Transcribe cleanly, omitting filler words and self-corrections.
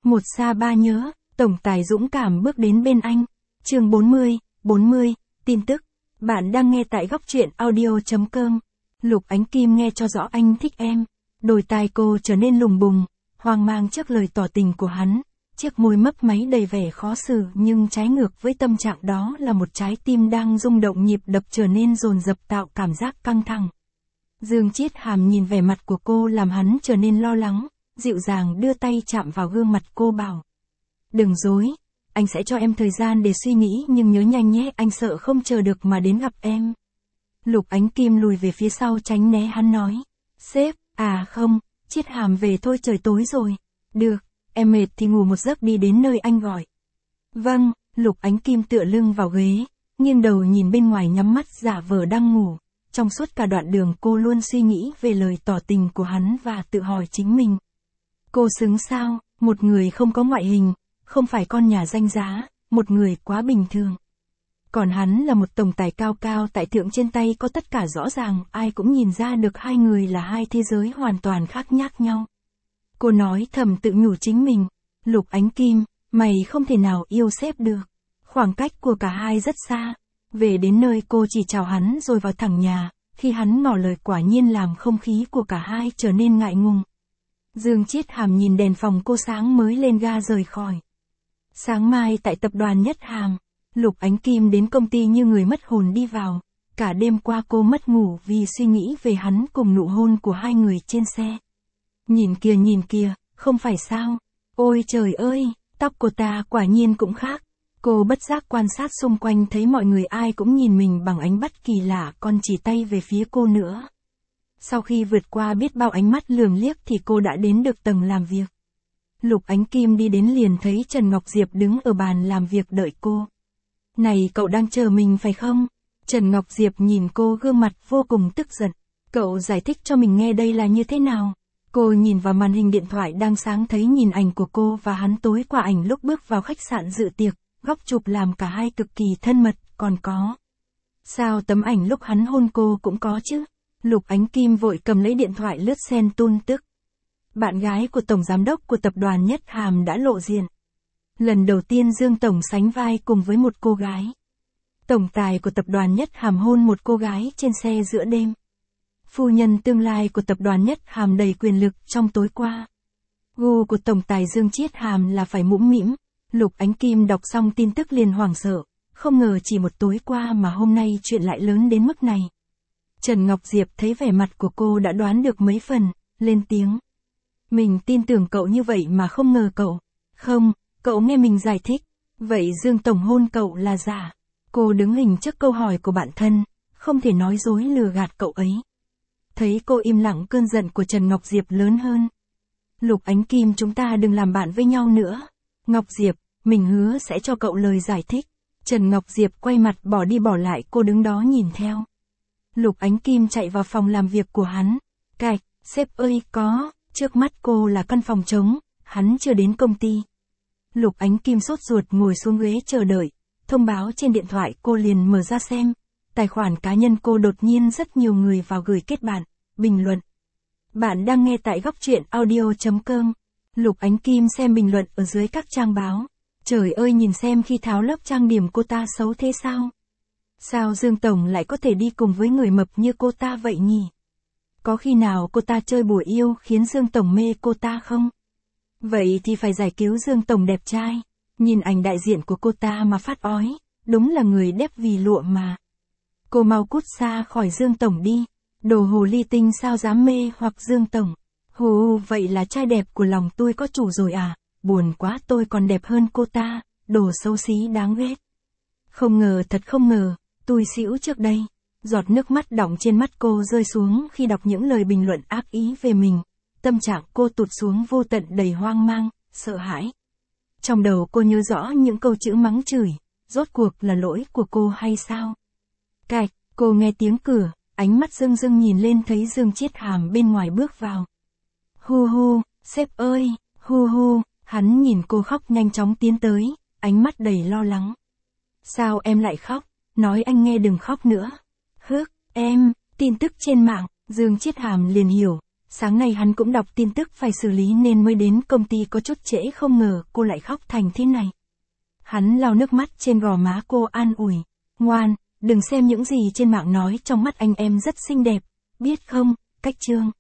Một xa ba nhớ, tổng tài dũng cảm bước đến bên anh. Chương 40, tin tức. Bạn đang nghe tại góc truyện audio.com. Lục Ánh Kim nghe cho rõ anh thích em. Đôi tai cô trở nên lùng bùng, hoang mang trước lời tỏ tình của hắn. Chiếc môi mấp máy đầy vẻ khó xử, nhưng trái ngược với tâm trạng đó là một trái tim đang rung động, nhịp đập trở nên dồn dập, tạo cảm giác căng thẳng. Dương Chiết Hàm nhìn vẻ mặt của cô làm hắn trở nên lo lắng, dịu dàng đưa tay chạm vào gương mặt cô bảo. Đừng dối, anh sẽ cho em thời gian để suy nghĩ, nhưng nhớ nhanh nhé, anh sợ không chờ được mà đến gặp em. Lục Ánh Kim lùi về phía sau tránh né hắn nói. Sếp, à không, Chiết Hàm về thôi, trời tối rồi. Được, em mệt thì ngủ một giấc đi đến nơi anh gọi. Vâng, Lục Ánh Kim tựa lưng vào ghế, nghiêng đầu nhìn bên ngoài, nhắm mắt giả vờ đang ngủ. Trong suốt cả đoạn đường cô luôn suy nghĩ về lời tỏ tình của hắn và tự hỏi chính mình. Cô xứng sao, một người không có ngoại hình, không phải con nhà danh giá, một người quá bình thường. Còn hắn là một tổng tài cao cao tại thượng, trên tay có tất cả, rõ ràng ai cũng nhìn ra được hai người là hai thế giới hoàn toàn khác nhác nhau. Cô nói thầm tự nhủ chính mình, Lục Ánh Kim, mày không thể nào yêu sếp được. Khoảng cách của cả hai rất xa. Về đến nơi cô chỉ chào hắn rồi vào thẳng nhà, khi hắn ngỏ lời quả nhiên làm không khí của cả hai trở nên ngại ngùng. Dương Chiết Hàm nhìn đèn phòng cô sáng mới lên ga rời khỏi. Sáng mai tại tập đoàn Nhất Hàm, Lục Ánh Kim đến công ty như người mất hồn đi vào. Cả đêm qua cô mất ngủ vì suy nghĩ về hắn cùng nụ hôn của hai người trên xe. Nhìn kìa, không phải sao? Ôi trời ơi, tóc cô ta quả nhiên cũng khác. Cô bất giác quan sát xung quanh, thấy mọi người ai cũng nhìn mình bằng ánh mắt kỳ lạ, còn chỉ tay về phía cô nữa. Sau khi vượt qua biết bao ánh mắt lườm liếc thì cô đã đến được tầng làm việc. Lục Ánh Kim đi đến liền thấy Trần Ngọc Diệp đứng ở bàn làm việc đợi cô. Này, cậu đang chờ mình phải không? Trần Ngọc Diệp nhìn cô, gương mặt vô cùng tức giận. Cậu giải thích cho mình nghe đây là như thế nào? Cô nhìn vào màn hình điện thoại đang sáng, thấy nhìn ảnh của cô và hắn tối qua ảnh lúc bước vào khách sạn dự tiệc. Góc chụp làm cả hai cực kỳ thân mật, còn có. Sao tấm ảnh lúc hắn hôn cô cũng có chứ? Lục Ánh Kim vội cầm lấy điện thoại lướt xem tin tức. Bạn gái của Tổng Giám đốc của tập đoàn Nhất Hàm đã lộ diện. Lần đầu tiên Dương Tổng sánh vai cùng với một cô gái. Tổng tài của tập đoàn Nhất Hàm hôn một cô gái trên xe giữa đêm. Phu nhân tương lai của tập đoàn Nhất Hàm đầy quyền lực trong tối qua. Gu của tổng tài Dương Chiết Hàm là phải mũm mĩm. Lục Ánh Kim đọc xong tin tức liền hoảng sợ, không ngờ chỉ một tối qua mà hôm nay chuyện lại lớn đến mức này. Trần Ngọc Diệp thấy vẻ mặt của cô đã đoán được mấy phần, lên tiếng. Mình tin tưởng cậu như vậy mà không ngờ cậu. Không, cậu nghe mình giải thích. Vậy Dương Tổng hôn cậu là giả. Cô đứng hình trước câu hỏi của bạn thân, không thể nói dối lừa gạt cậu ấy. Thấy cô im lặng, cơn giận của Trần Ngọc Diệp lớn hơn. Lục Ánh Kim, chúng ta đừng làm bạn với nhau nữa. Ngọc Diệp, mình hứa sẽ cho cậu lời giải thích. Trần Ngọc Diệp quay mặt bỏ đi bỏ lại cô đứng đó nhìn theo. Lục Ánh Kim chạy vào phòng làm việc của hắn. Cạch, sếp ơi, có. Trước mắt cô là căn phòng trống, hắn chưa đến công ty. Lục Ánh Kim sốt ruột ngồi xuống ghế chờ đợi. Thông báo trên điện thoại cô liền mở ra xem. Tài khoản cá nhân cô đột nhiên rất nhiều người vào gửi kết bạn, bình luận. Bạn đang nghe tại góc truyện audio.com. Lục Ánh Kim xem bình luận ở dưới các trang báo. Trời ơi, nhìn xem khi tháo lớp trang điểm cô ta xấu thế sao? Sao Dương Tổng lại có thể đi cùng với người mập như cô ta vậy nhỉ? Có khi nào cô ta chơi bùa yêu khiến Dương Tổng mê cô ta không? Vậy thì phải giải cứu Dương Tổng đẹp trai. Nhìn ảnh đại diện của cô ta mà phát ói, đúng là người đép vì lụa mà. Cô mau cút xa khỏi Dương Tổng đi. Đồ hồ ly tinh sao dám mê hoặc Dương Tổng. Hù, vậy là trai đẹp của lòng tôi có chủ rồi à? Buồn quá, tôi còn đẹp hơn cô ta. Đồ xấu xí đáng ghét. Không ngờ, thật không ngờ, tui xỉu trước đây. Giọt nước mắt đọng trên mắt cô rơi xuống khi đọc những lời bình luận ác ý về mình. Tâm trạng cô tụt xuống vô tận, đầy hoang mang, sợ hãi. Trong đầu cô nhớ rõ những câu chữ mắng chửi. Rốt cuộc là lỗi của cô hay sao? Cạch, cô nghe tiếng cửa, ánh mắt rưng rưng nhìn lên thấy Dương Chiết Hàm bên ngoài bước vào. Hu hu, sếp ơi, hu hu, hắn nhìn cô khóc nhanh chóng tiến tới, ánh mắt đầy lo lắng. Sao em lại khóc? Nói anh nghe đừng khóc nữa. Hức, em, tin tức trên mạng, Dương Chiết Hàm liền hiểu, Sáng nay hắn cũng đọc tin tức phải xử lý nên mới đến công ty có chút trễ, không ngờ cô lại khóc thành thế này. Hắn lau nước mắt trên gò má cô an ủi. Ngoan, đừng xem những gì trên mạng nói, trong mắt anh em rất xinh đẹp, biết không, Cách Trương.